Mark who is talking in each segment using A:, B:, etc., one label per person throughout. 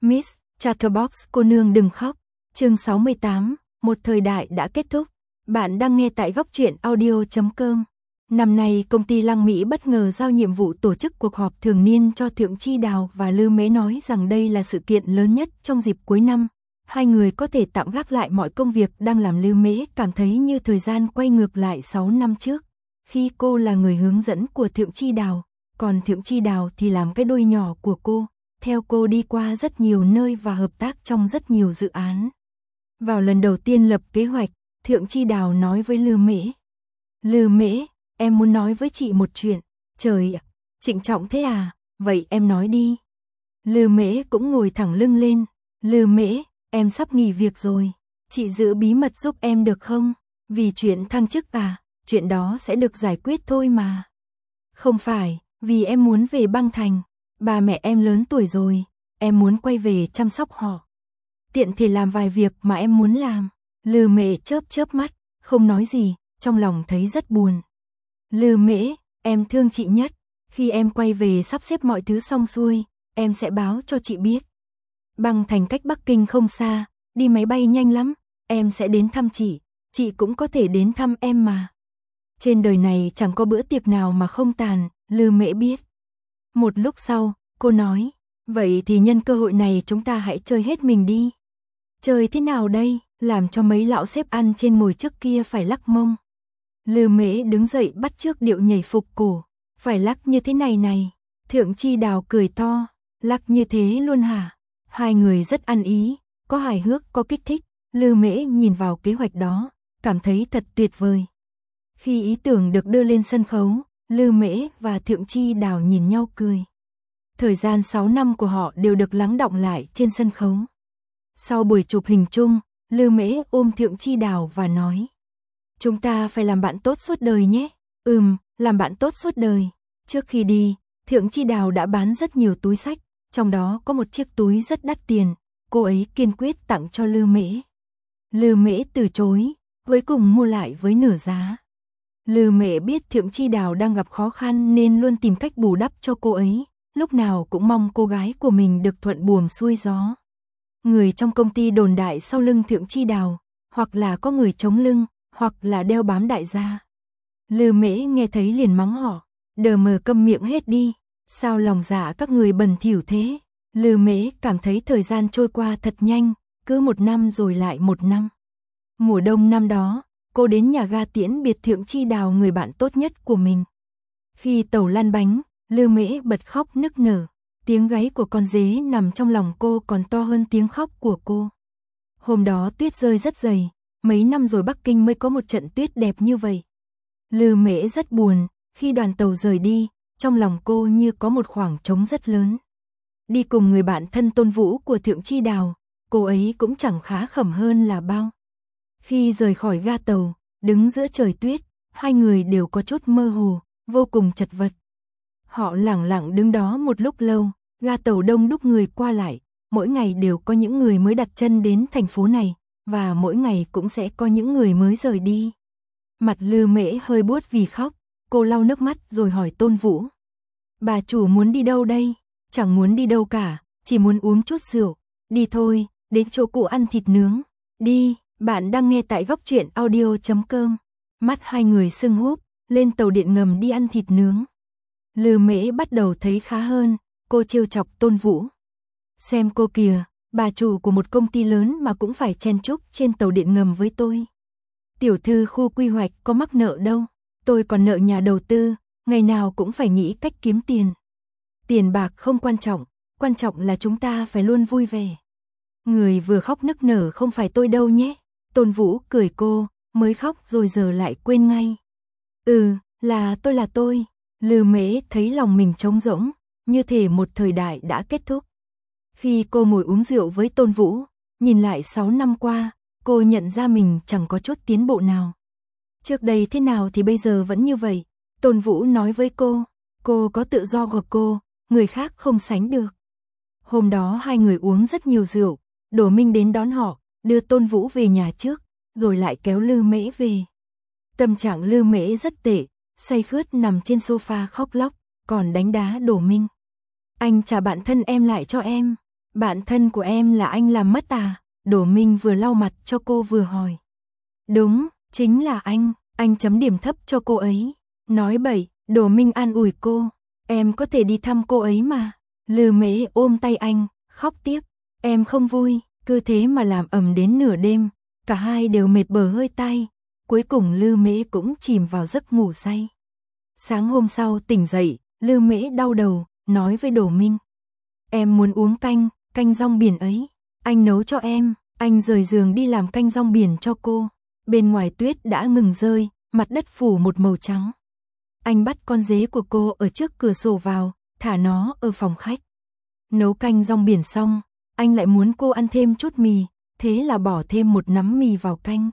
A: Miss Chatterbox cô nương đừng khóc. Chương 68, một thời đại đã kết thúc. Bạn đang nghe tại góc truyện audio.com. Năm nay công ty Lăng Mỹ bất ngờ giao nhiệm vụ tổ chức cuộc họp thường niên cho Thượng Chi Đào và Lư Mễ nói rằng đây là sự kiện lớn nhất trong dịp cuối năm. Hai người có thể tạm gác lại mọi công việc đang làm. Lư Mễ cảm thấy như thời gian quay ngược lại 6 năm trước, khi cô là người hướng dẫn của Thượng Chi Đào, còn Thượng Chi Đào thì làm cái đuôi nhỏ của cô, theo cô đi qua rất nhiều nơi và hợp tác trong rất nhiều dự án. Vào lần đầu tiên lập kế hoạch, Thượng Chi Đào nói với Lư Mễ: "Lư Mễ, em muốn nói với chị một chuyện." "Trời ạ, trịnh trọng thế à, vậy em nói đi." Lư Mễ cũng ngồi thẳng lưng lên. "Lư Mễ, em sắp nghỉ việc rồi, chị giữ bí mật giúp em được không? Vì chuyện thăng chức à, chuyện đó sẽ được giải quyết thôi mà." "Không phải, vì em muốn về Băng Thành, ba mẹ em lớn tuổi rồi, em muốn quay về chăm sóc họ. Tiện thể làm vài việc mà em muốn làm." Lư Mễ chớp chớp mắt, không nói gì, trong lòng thấy rất buồn. "Lư Mễ, em thương chị nhất, khi em quay về sắp xếp mọi thứ xong xuôi, em sẽ báo cho chị biết. Băng Thành cách Bắc Kinh không xa, đi máy bay nhanh lắm, em sẽ đến thăm chị cũng có thể đến thăm em mà. Trên đời này chẳng có bữa tiệc nào mà không tàn." Lư Mễ biết. Một lúc sau, cô nói: "Vậy thì nhân cơ hội này chúng ta hãy chơi hết mình đi." "Chơi thế nào đây?" "Làm cho mấy lão xếp ăn trên mồi trước kia phải lắc mông." Lư Mễ đứng dậy bắt chước điệu nhảy phục cổ. "Phải lắc như thế này này." Thượng Chi Đào cười to: "Lắc như thế luôn hả?" Hai người rất ăn ý, có hài hước có kích thích. Lư Mễ nhìn vào kế hoạch đó, cảm thấy thật tuyệt vời. Khi ý tưởng được đưa lên sân khấu, Lư Mễ và Thượng Chi Đào nhìn nhau cười. Thời gian 6 năm của họ đều được lắng đọng lại trên sân khấu. Sau buổi chụp hình chung, Lư Mễ ôm Thượng Chi Đào và nói: "Chúng ta phải làm bạn tốt suốt đời nhé." Làm bạn tốt suốt đời." Trước khi đi, Thượng Chi Đào đã bán rất nhiều túi xách, trong đó có một chiếc túi rất đắt tiền, cô ấy kiên quyết tặng cho Lư Mễ. Lư Mễ từ chối, cuối cùng mua lại với nửa giá. Lư Mễ biết Thượng Chi Đào đang gặp khó khăn nên luôn tìm cách bù đắp cho cô ấy, lúc nào cũng mong cô gái của mình được thuận buồm xuôi gió. Người trong công ty đồn đại sau lưng Thượng Chi Đào, hoặc là có người chống lưng, hoặc là đeo bám đại gia. Lư Mễ nghe thấy liền mắng họ: "Đờ mờ câm miệng hết đi, sao lòng dạ các người bẩn thỉu thế." Lư Mễ cảm thấy thời gian trôi qua thật nhanh, cứ một năm rồi lại một năm. Mùa đông năm đó, cô đến nhà ga tiễn biệt Thượng Chi Đào, người bạn tốt nhất của mình. Khi tàu lăn bánh, Lư Mễ bật khóc nức nở. Tiếng gáy của con dế nằm trong lòng cô còn to hơn tiếng khóc của cô. Hôm đó tuyết rơi rất dày, mấy năm rồi Bắc Kinh mới có một trận tuyết đẹp như vậy. Lư Mễ rất buồn, khi đoàn tàu rời đi, trong lòng cô như có một khoảng trống rất lớn. Đi cùng người bạn thân Tôn Vũ của Thượng Chi Đào, cô ấy cũng chẳng khá khẩm hơn là bao. Khi rời khỏi ga tàu, đứng giữa trời tuyết, hai người đều có chút mơ hồ, vô cùng chật vật. Họ lẳng lặng đứng đó một lúc lâu, ga tàu đông đúc người qua lại, mỗi ngày đều có những người mới đặt chân đến thành phố này, và mỗi ngày cũng sẽ có những người mới rời đi. Mặt Lư Mễ hơi buốt vì khóc, cô lau nước mắt rồi hỏi Tôn Vũ: "Bà chủ muốn đi đâu đây?" "Chẳng muốn đi đâu cả, chỉ muốn uống chút rượu." "Đi thôi, đến chỗ cụ ăn thịt nướng." "Đi." Bạn đang nghe tại góc truyện audio.com. Mắt hai người sưng húp, lên tàu điện ngầm đi ăn thịt nướng. Lư Mễ bắt đầu thấy khá hơn, cô trêu chọc Tôn Vũ: "Xem cô kìa, bà chủ của một công ty lớn mà cũng phải chen chúc trên tàu điện ngầm với tôi. Tiểu thư khu quy hoạch có mắc nợ đâu, tôi còn nợ nhà đầu tư, ngày nào cũng phải nghĩ cách kiếm tiền. Tiền bạc không quan trọng là chúng ta phải luôn vui vẻ." Người vừa khóc nức nở không phải tôi đâu nhé. Tôn Vũ cười cô, mới khóc rồi giờ lại quên ngay. Là tôi. Lư Mễ thấy lòng mình trống rỗng, như thể một thời đại đã kết thúc. Khi cô ngồi uống rượu với Tôn Vũ, nhìn lại 6 năm qua, cô nhận ra mình chẳng có chút tiến bộ nào. Trước đây thế nào thì bây giờ vẫn như vậy. Tôn Vũ nói với cô có tự do của cô, người khác không sánh được. Hôm đó hai người uống rất nhiều rượu, Đỗ Minh đến đón họ, đưa Tôn Vũ về nhà trước, rồi lại kéo Lư Mễ về. Tâm trạng Lư Mễ rất tệ, say khướt nằm trên sofa khóc lóc, còn đánh đá Đỗ Minh. "Anh trả bạn thân em lại cho em." Bạn thân của em là anh làm mất à? Đỗ Minh vừa lau mặt cho cô vừa hỏi. Đúng, chính là anh chấm điểm thấp cho cô ấy. Nói bậy, Đỗ Minh an ủi cô. Em có thể đi thăm cô ấy mà. Lư Mễ ôm tay anh, khóc tiếp. Em không vui, cứ thế mà làm ầm đến nửa đêm. Cả hai đều mệt bờ hơi tai. Cuối cùng Lư Mễ cũng chìm vào giấc ngủ say. Sáng hôm sau tỉnh dậy, Lư Mễ đau đầu, nói với Đỗ Minh. Em muốn uống canh rong biển ấy. Anh nấu cho em. Anh rời giường đi làm canh rong biển cho cô. Bên ngoài tuyết đã ngừng rơi, mặt đất phủ một màu trắng. Anh bắt con dế của cô ở trước cửa sổ vào, thả nó ở phòng khách. Nấu canh rong biển xong, anh lại muốn cô ăn thêm chút mì, thế là bỏ thêm một nắm mì vào canh.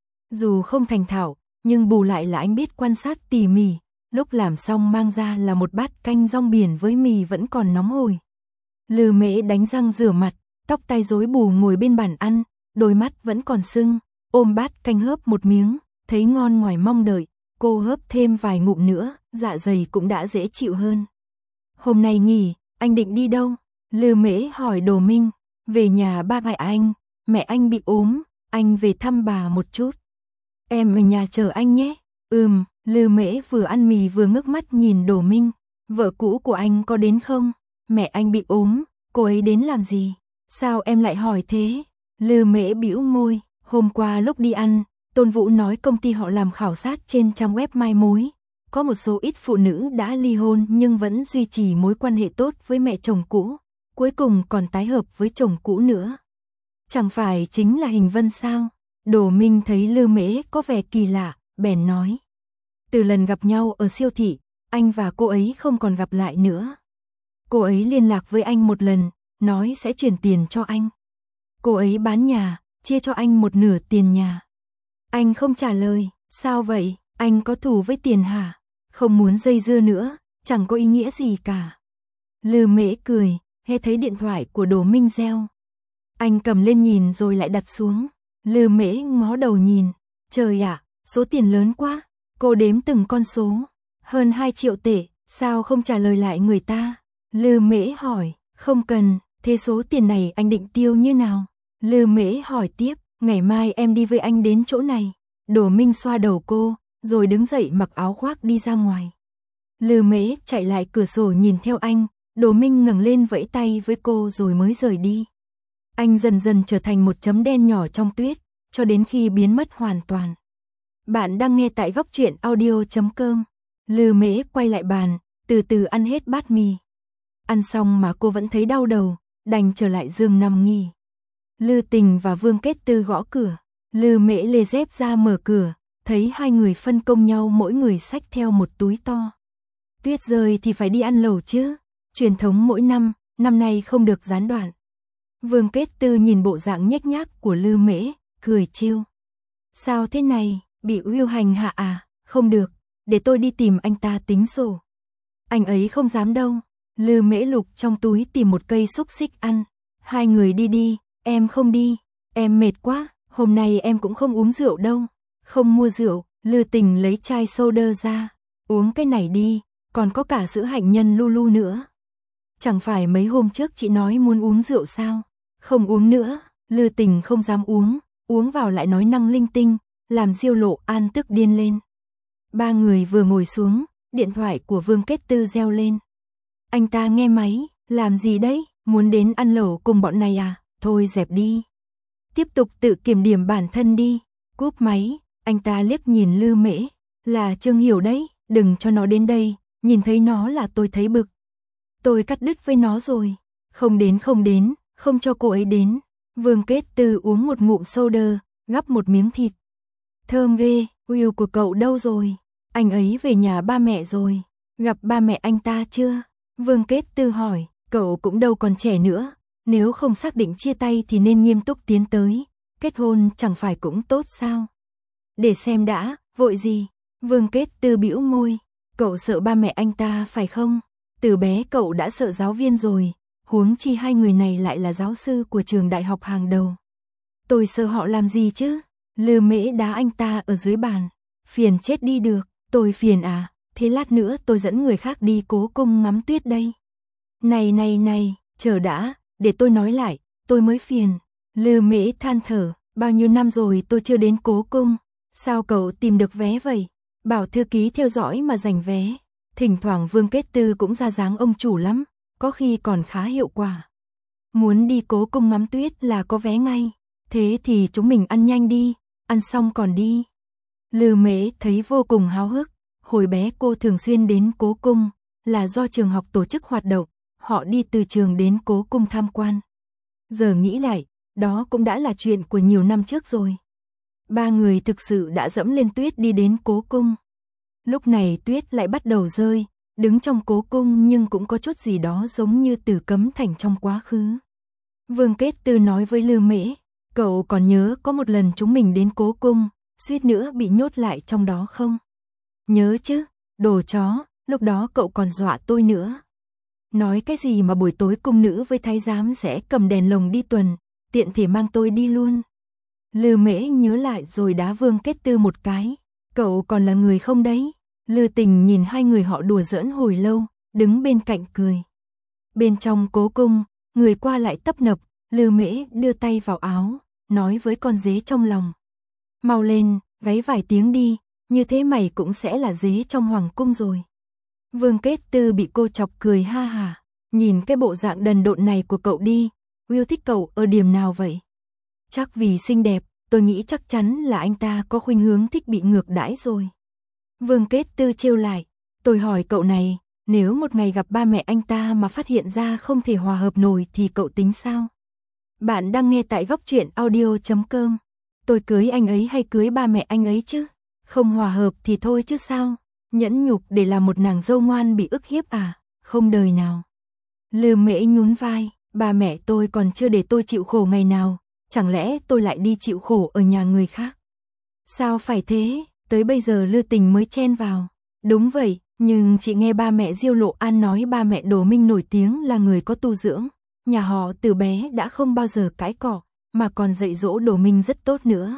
A: Dù không thành thạo, nhưng bù lại là anh biết quan sát tỉ mỉ, lúc làm xong mang ra là một bát canh rong biển với mì vẫn còn nóng hổi. Lư Mễ đánh răng rửa mặt, tóc tai rối bù ngồi bên bàn ăn, đôi mắt vẫn còn sưng, ôm bát canh hớp một miếng, thấy ngon ngoài mong đợi, cô hớp thêm vài ngụm nữa, dạ dày cũng đã dễ chịu hơn. Hôm nay nghỉ, anh định đi đâu? Lư Mễ hỏi Đỗ Minh. Về nhà ba mẹ anh bị ốm, anh về thăm bà một chút. Em ở nhà chờ anh nhé. Lư Mễ vừa ăn mì vừa ngước mắt nhìn Đỗ Minh. Vợ cũ của anh có đến không? Mẹ anh bị ốm, cô ấy đến làm gì? Sao em lại hỏi thế? Lư Mễ bĩu môi, hôm qua lúc đi ăn, Tôn Vũ nói công ty họ làm khảo sát trên trang web mai mối. Có một số ít phụ nữ đã ly hôn nhưng vẫn duy trì mối quan hệ tốt với mẹ chồng cũ, cuối cùng còn tái hợp với chồng cũ nữa. Chẳng phải chính là Hình Vân sao? Đỗ Minh thấy Lư Mễ có vẻ kỳ lạ, bèn nói. Từ lần gặp nhau ở siêu thị, anh và cô ấy không còn gặp lại nữa. Cô ấy liên lạc với anh một lần, nói sẽ chuyển tiền cho anh. Cô ấy bán nhà, chia cho anh một nửa tiền nhà. Anh không trả lời, sao vậy? Anh có thù với tiền hả? Không muốn dây dưa nữa, chẳng có ý nghĩa gì cả. Lư Mễ cười, nghe thấy điện thoại của Đỗ Minh reo. Anh cầm lên nhìn rồi lại đặt xuống. Lư Mễ ngó đầu nhìn. Trời ạ, số tiền lớn quá. Cô đếm từng con số. Hơn 2 triệu tệ, sao không trả lời lại người ta? Lư Mễ hỏi, không cần, thế số tiền này anh định tiêu như nào? Lư Mễ hỏi tiếp, ngày mai em đi với anh đến chỗ này. Đỗ Minh xoa đầu cô, rồi đứng dậy mặc áo khoác đi ra ngoài. Lư Mễ chạy lại cửa sổ nhìn theo anh, Đỗ Minh ngẩng lên vẫy tay với cô rồi mới rời đi. Anh dần dần trở thành một chấm đen nhỏ trong tuyết, cho đến khi biến mất hoàn toàn. Bạn đang nghe tại Góc Truyện Audio.com. Lư Mễ quay lại bàn, từ từ ăn hết bát mì. Ăn xong mà cô vẫn thấy đau đầu, đành trở lại giường nằm nghỉ. Lư Tình và Vương Kết Tư gõ cửa. Lư Mễ lê dép ra mở cửa, thấy hai người phân công nhau mỗi người xách theo một túi to. Tuyết rơi thì phải đi ăn lẩu chứ, truyền thống mỗi năm, năm nay không được gián đoạn. Vương Kết Tư nhìn bộ dạng nhếch nhác của Lư Mễ, cười trêu. Sao thế này, bị uy hành hạ à? Không được, để tôi đi tìm anh ta tính sổ. Anh ấy không dám đâu. Lư Mễ lục trong túi tìm một cây xúc xích ăn. Hai người đi đi, em không đi, em mệt quá, hôm nay em cũng không uống rượu đâu. Không mua rượu, Lư Tình lấy chai soda ra. Uống cái này đi, còn có cả sữa hạnh nhân Lulu nữa. Chẳng phải mấy hôm trước chị nói muốn uống rượu sao? Không uống nữa. Lư Tình không dám uống vào lại nói năng linh tinh, làm Diêu Lộ An tức điên lên. Ba người vừa ngồi xuống, điện thoại của Vương Kết Tư reo lên. Anh ta nghe máy, làm gì đấy, muốn đến ăn lẩu cùng bọn này à? Thôi dẹp đi. Tiếp tục tự kiểm điểm bản thân đi. Cúp máy, anh ta liếc nhìn Lư Mễ. Là Trương Hiểu đấy, đừng cho nó đến đây, nhìn thấy nó là tôi thấy bực. Tôi cắt đứt với nó rồi. Không đến, không cho cô ấy đến. Vương Kết Tư uống một ngụm soda, gắp một miếng thịt. Thơm ghê, Will của cậu đâu rồi? Anh ấy về nhà ba mẹ rồi. Gặp ba mẹ anh ta chưa? Vương Kết Tư hỏi, cậu cũng đâu còn trẻ nữa. Nếu không xác định chia tay thì nên nghiêm túc tiến tới. Kết hôn chẳng phải cũng tốt sao? Để xem đã, vội gì? Vương Kết Tư bĩu môi. Cậu sợ ba mẹ anh ta phải không? Từ bé cậu đã sợ giáo viên rồi. Huống chi hai người này lại là giáo sư của trường đại học hàng đầu. Tôi sợ họ làm gì chứ? Lư Mễ đá anh ta ở dưới bàn. Phiền chết đi được, tôi phiền à? Thế lát nữa tôi dẫn người khác đi Cố Cung ngắm tuyết đây. Này, chờ đã, để tôi nói lại, tôi mới phiền. Lư Mễ than thở, bao nhiêu năm rồi tôi chưa đến Cố Cung, sao cậu tìm được vé vậy? Bảo thư ký theo dõi mà giành vé. Thỉnh thoảng Vương Kết Tư cũng ra dáng ông chủ lắm, có khi còn khá hiệu quả. Muốn đi Cố Cung ngắm tuyết là có vé ngay, thế thì chúng mình ăn nhanh đi, ăn xong còn đi. Lư Mễ thấy vô cùng háo hức, hồi bé cô thường xuyên đến Cố Cung, là do trường học tổ chức hoạt động, họ đi từ trường đến Cố Cung tham quan. Giờ nghĩ lại, đó cũng đã là chuyện của nhiều năm trước rồi. Ba người thực sự đã dẫm lên tuyết đi đến Cố Cung. Lúc này tuyết lại bắt đầu rơi, đứng trong Cố Cung nhưng cũng có chút gì đó giống như Tử Cấm Thành trong quá khứ. Vương Kết Tư nói với Lư Mễ, cậu còn nhớ có một lần chúng mình đến Cố Cung, suýt nữa bị nhốt lại trong đó không? Nhớ chứ, đồ chó, lúc đó cậu còn dọa tôi nữa. Nói cái gì mà buổi tối cung nữ với thái giám sẽ cầm đèn lồng đi tuần, tiện thể mang tôi đi luôn. Lư Mễ nhớ lại rồi đá Vương Kết Tư một cái, cậu còn là người không đấy? Lư Tình nhìn hai người họ đùa giỡn hồi lâu, đứng bên cạnh cười. Bên trong Cố Cung, người qua lại tấp nập, Lư Mễ đưa tay vào áo, nói với con dế trong lòng. Mau lên, gáy vài tiếng đi, như thế mày cũng sẽ là dế trong hoàng cung rồi. Vương Kết Tư bị cô chọc cười ha hả, nhìn cái bộ dạng đần độn này của cậu đi, Will thích cậu ở điểm nào vậy? Chắc vì xinh đẹp, tôi nghĩ chắc chắn là anh ta có khuynh hướng thích bị ngược đãi rồi. Vương Kết Tư trêu lại, tôi hỏi cậu này, nếu một ngày gặp ba mẹ anh ta mà phát hiện ra không thể hòa hợp nổi thì cậu tính sao? Bạn đang nghe tại góc truyện audio.com. Tôi cưới anh ấy hay cưới ba mẹ anh ấy chứ? Không hòa hợp thì thôi chứ sao? Nhẫn nhục để làm một nàng dâu ngoan bị ức hiếp à? Không đời nào. Lư Mễ nhún vai, ba mẹ tôi còn chưa để tôi chịu khổ ngày nào, chẳng lẽ tôi lại đi chịu khổ ở nhà người khác? Sao phải thế? Tới bây giờ Lư Tình mới chen vào. Đúng vậy, nhưng chị nghe ba mẹ Diêu Lộ An nói ba mẹ Đỗ Minh nổi tiếng là người có tu dưỡng. Nhà họ từ bé đã không bao giờ cãi cọ, mà còn dạy dỗ Đỗ Minh rất tốt nữa.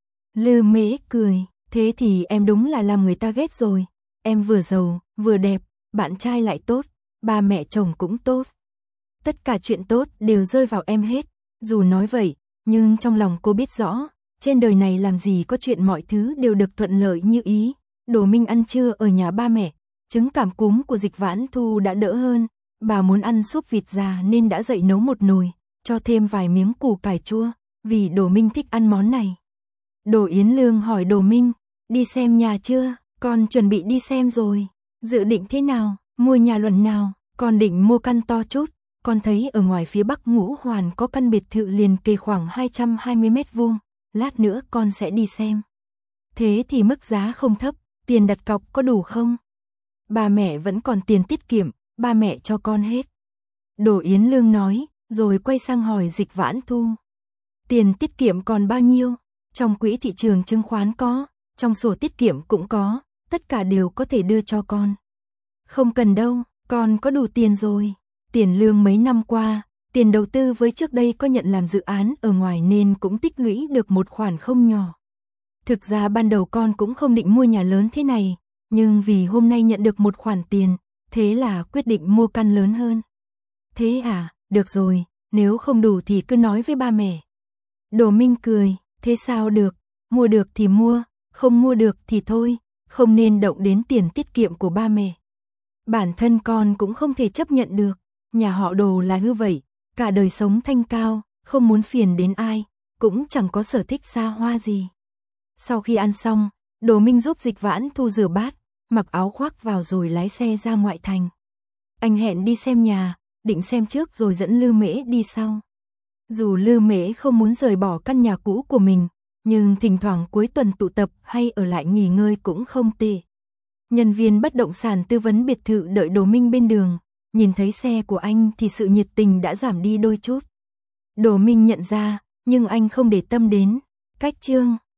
A: Lư Mễ cười, thế thì em đúng là làm người ta ghét rồi. Em vừa giàu, vừa đẹp, bạn trai lại tốt, ba mẹ chồng cũng tốt. Tất cả chuyện tốt đều rơi vào em hết. Dù nói vậy, nhưng trong lòng cô biết rõ, trên đời này làm gì có chuyện mọi thứ đều được thuận lợi như ý. Đỗ Minh ăn trưa ở nhà ba mẹ, chứng cảm cúm của Dịch Vãn Thu đã đỡ hơn. Bà muốn ăn súp vịt già nên đã dậy nấu một nồi, cho thêm vài miếng củ cải chua, vì Đỗ Minh thích ăn món này. Đỗ Yến Lương hỏi Đỗ Minh, đi xem nhà chưa? Con chuẩn bị đi xem rồi. Dự định thế nào? Mua nhà luận nào? Con định mua căn to chút. Con thấy ở ngoài phía Bắc Ngũ Hoàn có căn biệt thự liền kề khoảng 220 mét vuông. Lát nữa con sẽ đi xem. Thế thì mức giá không thấp, tiền đặt cọc có đủ không? Ba mẹ vẫn còn tiền tiết kiệm, ba mẹ cho con hết. Đỗ Yến Lương nói, rồi quay sang hỏi Dịch Vãn Thu. Tiền tiết kiệm còn bao nhiêu? Trong quỹ thị trường chứng khoán có, trong sổ tiết kiệm cũng có, tất cả đều có thể đưa cho con. Không cần đâu, con có đủ tiền rồi. Tiền lương mấy năm qua, tiền đầu tư với trước đây có nhận làm dự án ở ngoài nên cũng tích lũy được một khoản không nhỏ. Thực ra ban đầu con cũng không định mua nhà lớn thế này, nhưng vì hôm nay nhận được một khoản tiền, thế là quyết định mua căn lớn hơn. Thế à, được rồi, nếu không đủ thì cứ nói với ba mẹ. Đỗ Minh cười, thế sao được, mua được thì mua, không mua được thì thôi, không nên động đến tiền tiết kiệm của ba mẹ. Bản thân con cũng không thể chấp nhận được, nhà họ Đỗ là như vậy, cả đời sống thanh cao, không muốn phiền đến ai, cũng chẳng có sở thích xa hoa gì. Sau khi ăn xong, Đỗ Minh giúp Dịch Vãn Thu rửa bát, mặc áo khoác vào rồi lái xe ra ngoại thành. Anh hẹn đi xem nhà, định xem trước rồi dẫn Lư Mễ đi sau. Dù Lư Mễ không muốn rời bỏ căn nhà cũ của mình, nhưng thỉnh thoảng cuối tuần tụ tập hay ở lại nghỉ ngơi cũng không tệ. Nhân viên bất động sản tư vấn biệt thự đợi Đỗ Minh bên đường, nhìn thấy xe của anh thì sự nhiệt tình đã giảm đi đôi chút. Đỗ Minh nhận ra, nhưng anh không để tâm đến. Cách chương